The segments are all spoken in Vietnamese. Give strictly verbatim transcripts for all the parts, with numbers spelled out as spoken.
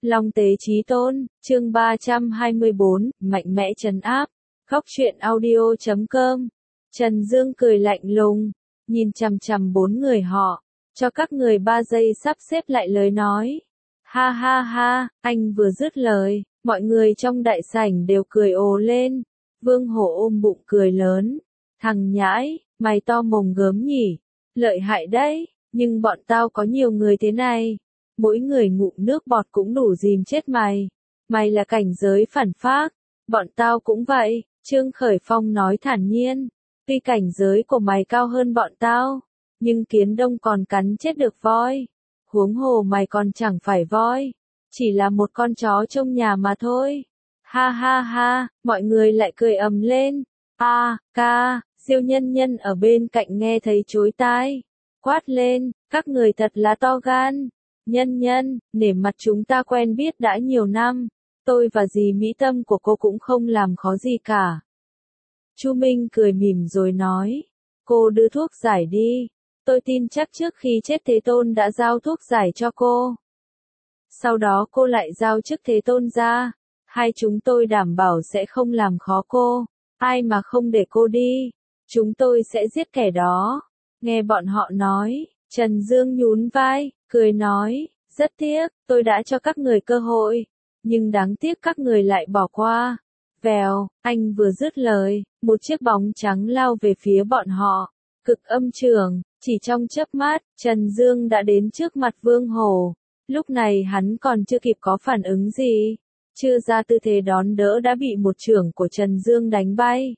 Long tế chí tôn, chương ba trăm hai mươi bốn, mạnh mẽ trấn áp. Góc truyện audio chấm com. Trần Dương cười lạnh lùng, nhìn chằm chằm bốn người họ, cho các người ba giây sắp xếp lại lời nói. Ha ha ha, anh vừa dứt lời, mọi người trong đại sảnh đều cười ồ lên. Vương Hổ ôm bụng cười lớn. Thằng nhãi, mày to mồm gớm nhỉ, lợi hại đấy, nhưng bọn tao có nhiều người thế này. Mỗi người ngụm nước bọt cũng đủ dìm chết mày. Mày là cảnh giới phản phác, bọn tao cũng vậy, Trương Khởi Phong nói thản nhiên. Tuy cảnh giới của mày cao hơn bọn tao, nhưng kiến đông còn cắn chết được voi. Huống hồ mày còn chẳng phải voi, chỉ là một con chó trong nhà mà thôi. Ha ha ha, mọi người lại cười ầm lên. A, ca, Diêu Nhân Nhân ở bên cạnh nghe thấy chối tai, quát lên, các người thật là to gan. Nhân Nhân, nể mặt chúng ta quen biết đã nhiều năm, tôi và dì mỹ tâm của cô cũng không làm khó gì cả. Chu Minh cười mỉm rồi nói, cô đưa thuốc giải đi, tôi tin chắc trước khi chết Thế Tôn đã giao thuốc giải cho cô. Sau đó cô lại giao chức Thế Tôn ra, hai chúng tôi đảm bảo sẽ không làm khó cô, ai mà không để cô đi, chúng tôi sẽ giết kẻ đó. Nghe bọn họ nói, Trần Dương nhún vai, cười nói, rất tiếc, tôi đã cho các người cơ hội, nhưng đáng tiếc các người lại bỏ qua. Vèo, anh vừa dứt lời, một chiếc bóng trắng lao về phía bọn họ, cực âm trường, chỉ trong chớp mắt, Trần Dương đã đến trước mặt Vương Hổ. Lúc này hắn còn chưa kịp có phản ứng gì, chưa ra tư thế đón đỡ đã bị một chưởng của Trần Dương đánh bay.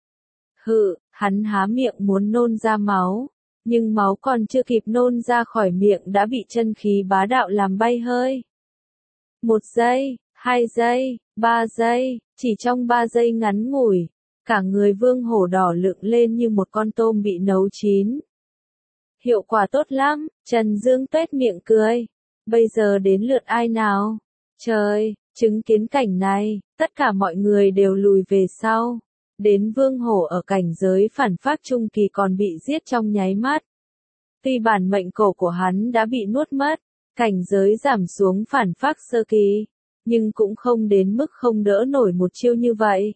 Hự, hắn há miệng muốn nôn ra máu, nhưng máu còn chưa kịp nôn ra khỏi miệng đã bị chân khí bá đạo làm bay hơi. Một giây, hai giây, ba giây, chỉ trong ba giây ngắn ngủi, cả người Vương Hổ đỏ lựng lên như một con tôm bị nấu chín. Hiệu quả tốt lắm, Trần Dương tuét miệng cười. Bây giờ đến lượt ai nào? Trời, chứng kiến cảnh này, tất cả mọi người đều lùi về sau. Đến Vương Hổ ở cảnh giới phản phác trung kỳ còn bị giết trong nháy mắt. Tuy bản mệnh cổ của hắn đã bị nuốt mất, cảnh giới giảm xuống phản phác sơ kỳ, nhưng cũng không đến mức không đỡ nổi một chiêu như vậy.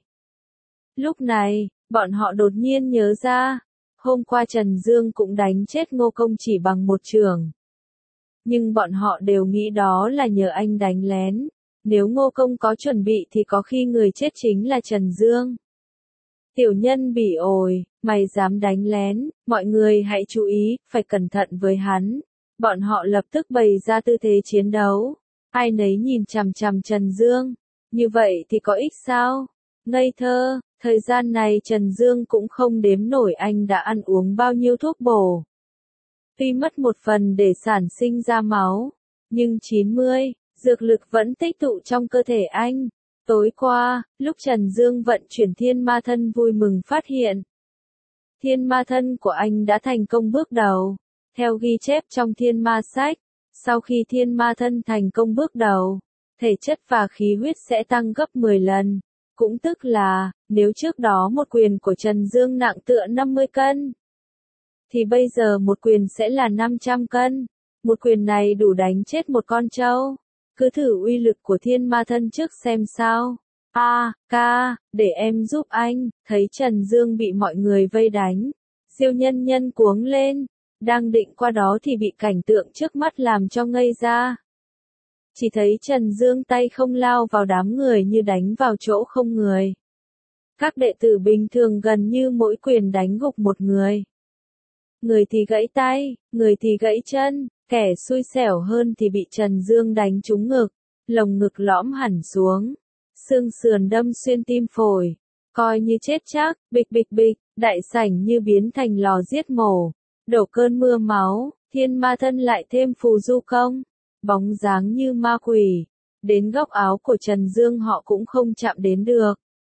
Lúc này, bọn họ đột nhiên nhớ ra, hôm qua Trần Dương cũng đánh chết Ngô Công chỉ bằng một chưởng. Nhưng bọn họ đều nghĩ đó là nhờ anh đánh lén, nếu Ngô Công có chuẩn bị thì có khi người chết chính là Trần Dương. Tiểu nhân bỉ ổi, mày dám đánh lén, mọi người hãy chú ý, phải cẩn thận với hắn. Bọn họ lập tức bày ra tư thế chiến đấu, ai nấy nhìn chằm chằm Trần Dương, như vậy thì có ích sao? Ngây thơ, thời gian này Trần Dương cũng không đếm nổi anh đã ăn uống bao nhiêu thuốc bổ. Tuy mất một phần để sản sinh ra máu, nhưng chín mươi, dược lực vẫn tích tụ trong cơ thể anh. Tối qua, lúc Trần Dương vận chuyển thiên ma thân vui mừng phát hiện, thiên ma thân của anh đã thành công bước đầu. Theo ghi chép trong thiên ma sách, sau khi thiên ma thân thành công bước đầu, thể chất và khí huyết sẽ tăng gấp mười lần. Cũng tức là, nếu trước đó một quyền của Trần Dương nặng tựa năm mươi cân, thì bây giờ một quyền sẽ là năm trăm cân. Một quyền này đủ đánh chết một con trâu. Cứ thử uy lực của thiên ma thân trước xem sao. A, ca, để em giúp anh. Thấy Trần Dương bị mọi người vây đánh, Diêu Nhân Nhân cuống lên, đang định qua đó thì bị cảnh tượng trước mắt làm cho ngây ra. Chỉ thấy Trần Dương tay không lao vào đám người như đánh vào chỗ không người. Các đệ tử bình thường gần như mỗi quyền đánh gục một người. Người thì gãy tay, người thì gãy chân, kẻ xui xẻo hơn thì bị Trần Dương đánh trúng ngực, lồng ngực lõm hẳn xuống, xương sườn đâm xuyên tim phổi, coi như chết chắc. Bịch bịch bịch, đại sảnh như biến thành lò giết mổ, đổ cơn mưa máu. Thiên ma thân lại thêm phù du công, bóng dáng như ma quỷ, đến góc áo của Trần Dương họ cũng không chạm đến được.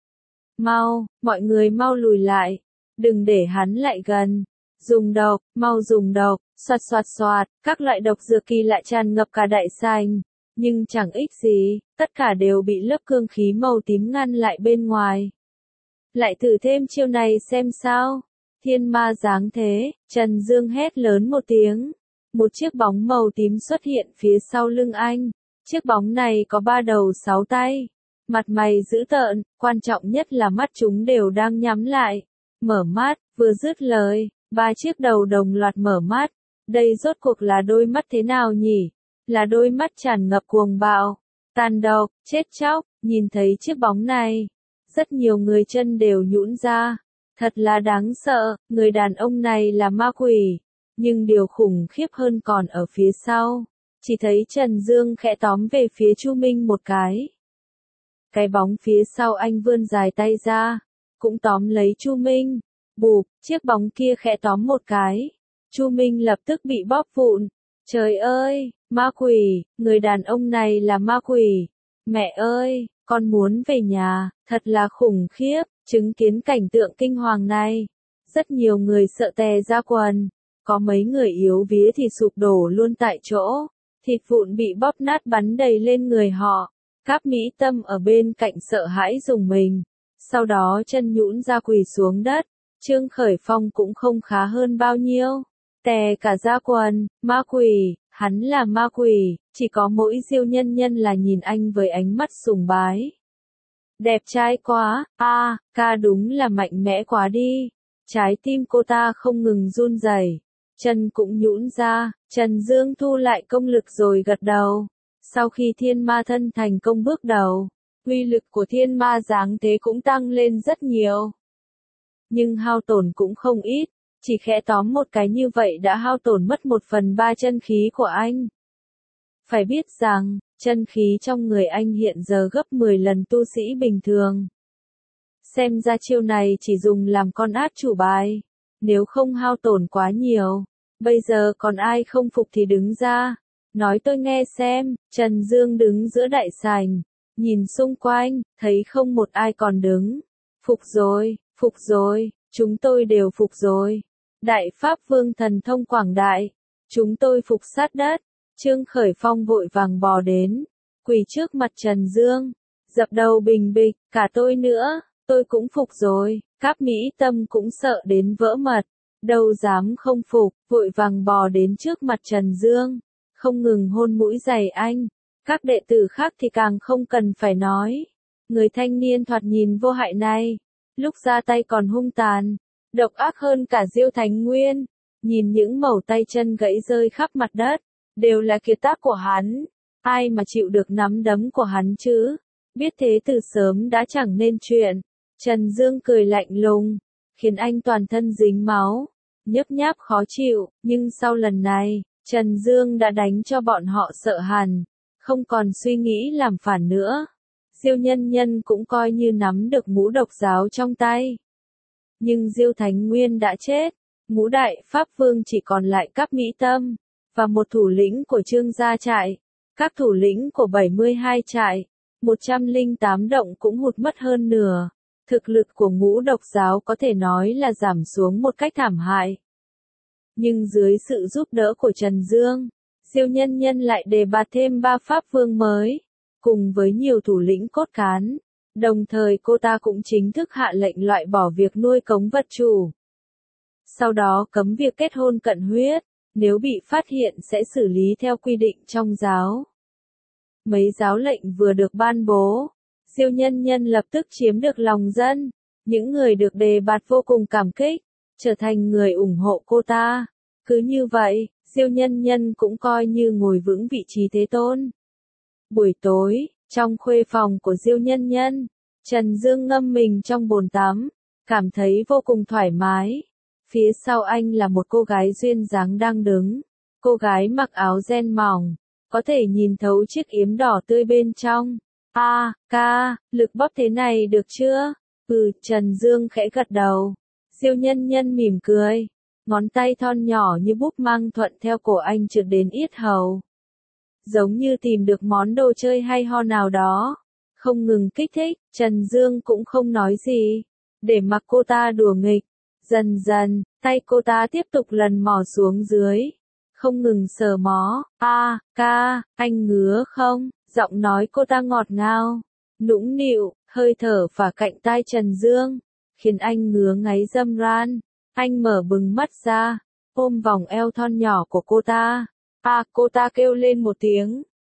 Mau, mọi người mau lùi lại, đừng để hắn lại gần. Dùng độc, mau dùng độc, xoạt xoạt xoạt, các loại độc dược kỳ lạ tràn ngập cả đại sảnh, nhưng chẳng ích gì, tất cả đều bị lớp cương khí màu tím ngăn lại bên ngoài. Lại thử thêm chiêu này xem sao. Thiên ma dáng thế, Trần Dương hét lớn một tiếng. Một chiếc bóng màu tím xuất hiện phía sau lưng anh, Chiếc bóng này có ba đầu sáu tay, mặt mày dữ tợn, quan trọng nhất là mắt chúng đều đang nhắm lại. Mở mắt, vừa dứt lời, ba chiếc đầu đồng loạt mở mắt. Đây rốt cuộc là đôi mắt thế nào nhỉ? Là đôi mắt tràn ngập cuồng bạo, tàn độc, chết chóc. Nhìn thấy chiếc bóng này, rất nhiều người chân đều nhũn ra. Thật là đáng sợ, người đàn ông này là ma quỷ. Nhưng điều khủng khiếp hơn còn ở phía sau. Chỉ thấy Trần Dương khẽ tóm về phía Chu Minh một cái. Cái bóng phía sau anh vươn dài tay ra, cũng tóm lấy Chu Minh. Bụp, chiếc bóng kia khẽ tóm một cái. Chu Minh lập tức bị bóp vụn. Trời ơi, ma quỷ, người đàn ông này là ma quỷ. Mẹ ơi, con muốn về nhà, thật là khủng khiếp. Chứng kiến cảnh tượng kinh hoàng này, rất nhiều người sợ tè ra quần. Có mấy người yếu vía thì sụp đổ luôn tại chỗ. Thịt vụn bị bóp nát bắn đầy lên người họ. Cáp Mỹ Tâm ở bên cạnh sợ hãi rùng mình. Sau đó chân nhũn ra quỳ xuống đất. Trương Khởi Phong cũng không khá hơn bao nhiêu. Tè cả ra quần, ma quỷ, hắn là ma quỷ. Chỉ có mỗi Diêu Nhân Nhân là nhìn anh với ánh mắt sùng bái. Đẹp trai quá, a, à, ca đúng là mạnh mẽ quá đi. Trái tim cô ta không ngừng run rẩy, chân cũng nhũn ra. Trần Dương thu lại công lực rồi gật đầu. Sau khi thiên ma thân thành công bước đầu, uy lực của thiên ma giáng thế cũng tăng lên rất nhiều. Nhưng hao tổn cũng không ít, chỉ khẽ tóm một cái như vậy đã hao tổn mất một phần ba chân khí của anh. Phải biết rằng, chân khí trong người anh hiện giờ gấp mười lần tu sĩ bình thường. Xem ra chiêu này chỉ dùng làm con át chủ bài, nếu không hao tổn quá nhiều. Bây giờ còn ai không phục thì đứng ra, nói tôi nghe xem. Trần Dương đứng giữa đại sảnh, nhìn xung quanh, thấy không một ai còn đứng. Phục rồi, phục rồi, chúng tôi đều phục rồi. Đại Pháp Vương thần thông quảng đại, chúng tôi phục sát đất. Trương Khởi Phong vội vàng bò đến, quỳ trước mặt Trần Dương, dập đầu bình bịch, cả tôi nữa, tôi cũng phục rồi. Cáp Mỹ Tâm cũng sợ đến vỡ mật, đâu dám không phục, vội vàng bò đến trước mặt Trần Dương, không ngừng hôn mũi giày anh. Các đệ tử khác thì càng không cần phải nói. Người thanh niên thoạt nhìn vô hại này, lúc ra tay còn hung tàn, độc ác hơn cả Diêu Thánh Nguyên. Nhìn những mẩu tay chân gãy rơi khắp mặt đất, đều là kiệt tác của hắn. Ai mà chịu được nắm đấm của hắn chứ? Biết thế từ sớm đã chẳng nên chuyện. Trần Dương cười lạnh lùng, khiến anh toàn thân dính máu, nhấp nháp khó chịu. Nhưng sau lần này, Trần Dương đã đánh cho bọn họ sợ hẳn, không còn suy nghĩ làm phản nữa. Diêu Nhân Nhân cũng coi như nắm được ngũ độc giáo trong tay. Nhưng Diêu Thánh Nguyên đã chết, ngũ đại Pháp Vương chỉ còn lại Cáp Mỹ Tâm, và một thủ lĩnh của Trương gia trại. Các thủ lĩnh của bảy mươi hai trại, một trăm lẻ tám động cũng hụt mất hơn nửa. Thực lực của ngũ độc giáo có thể nói là giảm xuống một cách thảm hại. Nhưng dưới sự giúp đỡ của Trần Dương, Diêu Nhân Nhân lại đề bạt thêm ba Pháp Vương mới, cùng với nhiều thủ lĩnh cốt cán. Đồng thời cô ta cũng chính thức hạ lệnh loại bỏ việc nuôi cống vật chủ. Sau đó cấm việc kết hôn cận huyết, nếu bị phát hiện sẽ xử lý theo quy định trong giáo. Mấy giáo lệnh vừa được ban bố, Diêu Nhân Nhân lập tức chiếm được lòng dân. Những người được đề bạt vô cùng cảm kích, trở thành người ủng hộ cô ta. Cứ như vậy, Diêu Nhân Nhân cũng coi như ngồi vững vị trí thế tôn. Buổi tối, trong khuê phòng của Diêu Nhân Nhân, Trần Dương ngâm mình trong bồn tắm, cảm thấy vô cùng thoải mái. Phía sau anh là một cô gái duyên dáng đang đứng. Cô gái mặc áo ren mỏng, có thể nhìn thấu chiếc yếm đỏ tươi bên trong. A, à, ca, lực bóp thế này được chưa? Ừ, Trần Dương khẽ gật đầu. Diêu Nhân Nhân mỉm cười, ngón tay thon nhỏ như búp mang thuận theo cổ anh trượt đến yết hầu. Giống như tìm được món đồ chơi hay ho nào đó. Không ngừng kích thích, Trần Dương cũng không nói gì, để mặc cô ta đùa nghịch. Dần dần, tay cô ta tiếp tục lần mò xuống dưới, không ngừng sờ mó. A, à, ca, anh ngứa không? Giọng nói cô ta ngọt ngào, nũng nịu, hơi thở phả cạnh tai Trần Dương, khiến anh ngứa ngáy râm ran. Anh mở bừng mắt ra, ôm vòng eo thon nhỏ của cô ta. À, cô ta kêu lên một tiếng,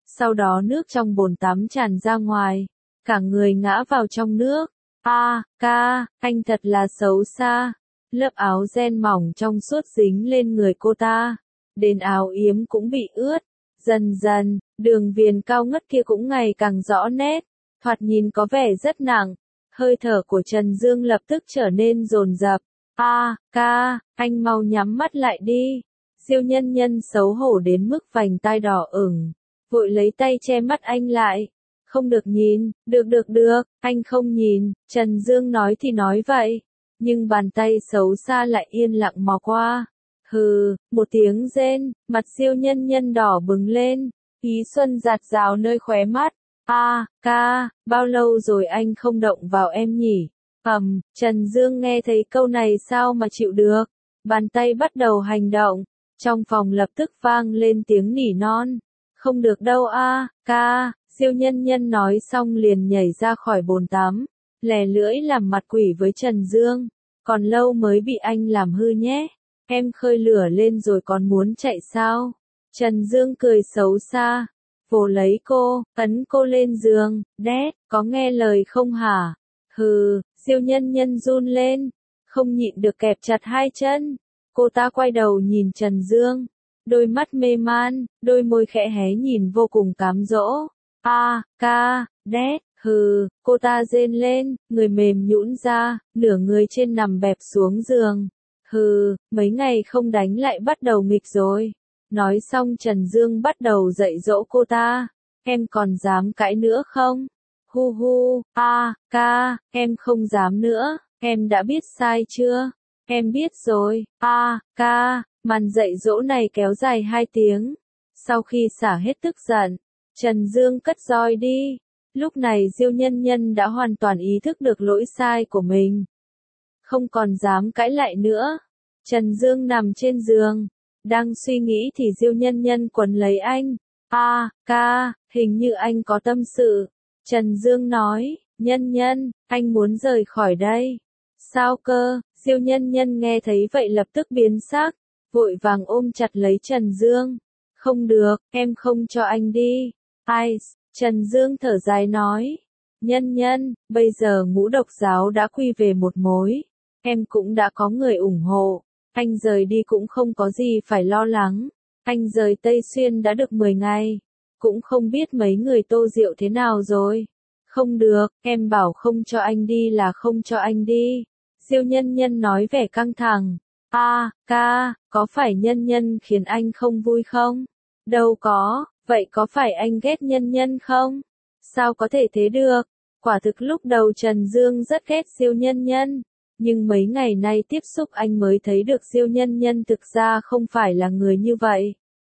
Sau đó nước trong bồn tắm tràn ra ngoài, cả người ngã vào trong nước. A, ca, anh thật là xấu xa. Lớp áo ren mỏng trong suốt dính lên người cô ta, đến áo yếm cũng bị ướt. Dần dần, đường viền cao ngất kia cũng ngày càng rõ nét, thoạt nhìn có vẻ rất nặng. Hơi thở của Trần Dương lập tức trở nên dồn dập. A, ca, anh mau nhắm mắt lại đi. Diêu Nhân Nhân xấu hổ đến mức vành tai đỏ ửng, vội lấy tay che mắt anh lại. Không được nhìn, được được được, anh không nhìn. Trần Dương nói thì nói vậy, nhưng bàn tay xấu xa lại yên lặng mò qua. Hừ, một tiếng rên, mặt Diêu Nhân Nhân đỏ bừng lên, ý xuân giạt rào nơi khóe mắt. A, ca, bao lâu rồi anh không động vào em nhỉ? Ầm, Trần Dương nghe thấy câu này sao mà chịu được. Bàn tay bắt đầu hành động, trong phòng lập tức vang lên tiếng nỉ non. Không được đâu a, ca. Diêu Nhân Nhân nói xong liền nhảy ra khỏi bồn tắm, lè lưỡi làm mặt quỷ với Trần Dương. Còn lâu mới bị anh làm hư nhé. Em khơi lửa lên rồi còn muốn chạy sao? Trần Dương cười xấu xa, vồ lấy cô, ấn cô lên giường. Đét, có nghe lời không hả? Hừ, Diêu Nhân Nhân run lên, không nhịn được kẹp chặt hai chân. Cô ta quay đầu nhìn Trần Dương, đôi mắt mê man, đôi môi khẽ hé nhìn vô cùng cám dỗ. A, ca, đét, hừ, cô ta rên lên, người mềm nhũn ra, nửa người trên nằm bẹp xuống giường. Hừ, mấy ngày không đánh lại bắt đầu nghịch rồi. Nói xong Trần Dương bắt đầu dạy dỗ cô ta. Em còn dám cãi nữa không? Hu hu, a, ca, em không dám nữa, em đã biết sai chưa? Em biết rồi, a, ca, màn dạy dỗ này kéo dài hai tiếng. Sau khi xả hết tức giận, Trần Dương cất roi đi. Lúc này Diêu Nhân Nhân đã hoàn toàn ý thức được lỗi sai của mình, không còn dám cãi lại nữa. Trần Dương nằm trên giường, đang suy nghĩ thì Diêu Nhân Nhân quấn lấy anh. A, ca, hình như anh có tâm sự. Trần Dương nói, Nhân Nhân, anh muốn rời khỏi đây. Sao cơ? Diêu Nhân Nhân nghe thấy vậy lập tức biến sắc, vội vàng ôm chặt lấy Trần Dương. Không được, em không cho anh đi. Ai? Trần Dương thở dài nói, Nhân Nhân, bây giờ Ngũ Độc giáo đã quy về một mối, em cũng đã có người ủng hộ, anh rời đi cũng không có gì phải lo lắng. Anh rời Tây Xuyên đã được mười ngày, cũng không biết mấy người Tô Diệu thế nào rồi. Không được, em bảo không cho anh đi là không cho anh đi. Diêu Nhân Nhân nói vẻ căng thẳng. A, ca, có phải Nhân Nhân khiến anh không vui không? Đâu có, vậy có phải anh ghét Nhân Nhân không? Sao có thể thế được? Quả thực lúc đầu Trần Dương rất ghét Diêu Nhân Nhân, nhưng mấy ngày nay tiếp xúc anh mới thấy được Diêu Nhân Nhân thực ra không phải là người như vậy.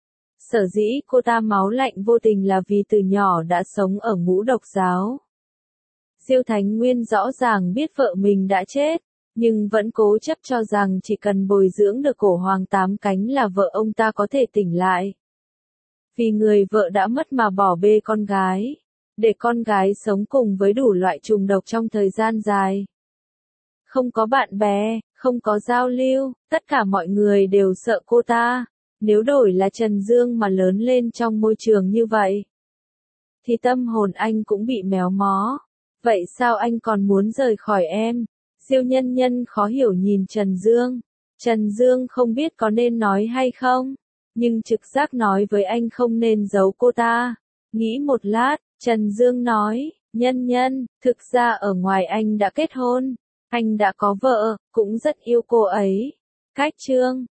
Sở dĩ cô ta máu lạnh vô tình là vì từ nhỏ đã sống ở Ngũ Độc giáo. Diêu Thánh Nguyên rõ ràng biết vợ mình đã chết, nhưng vẫn cố chấp cho rằng chỉ cần bồi dưỡng được cổ hoàng tám cánh là vợ ông ta có thể tỉnh lại. Vì người vợ đã mất mà bỏ bê con gái, để con gái sống cùng với đủ loại trùng độc trong thời gian dài. Không có bạn bè, không có giao lưu, tất cả mọi người đều sợ cô ta. Nếu đổi là Trần Dương mà lớn lên trong môi trường như vậy, thì tâm hồn anh cũng bị méo mó. Vậy sao anh còn muốn rời khỏi em? Diêu Nhân Nhân khó hiểu nhìn Trần Dương. Trần Dương không biết có nên nói hay không, nhưng trực giác nói với anh không nên giấu cô ta. Nghĩ một lát, Trần Dương nói, Nhân Nhân, thực ra ở ngoài anh đã kết hôn, anh đã có vợ, cũng rất yêu cô ấy. Cách chương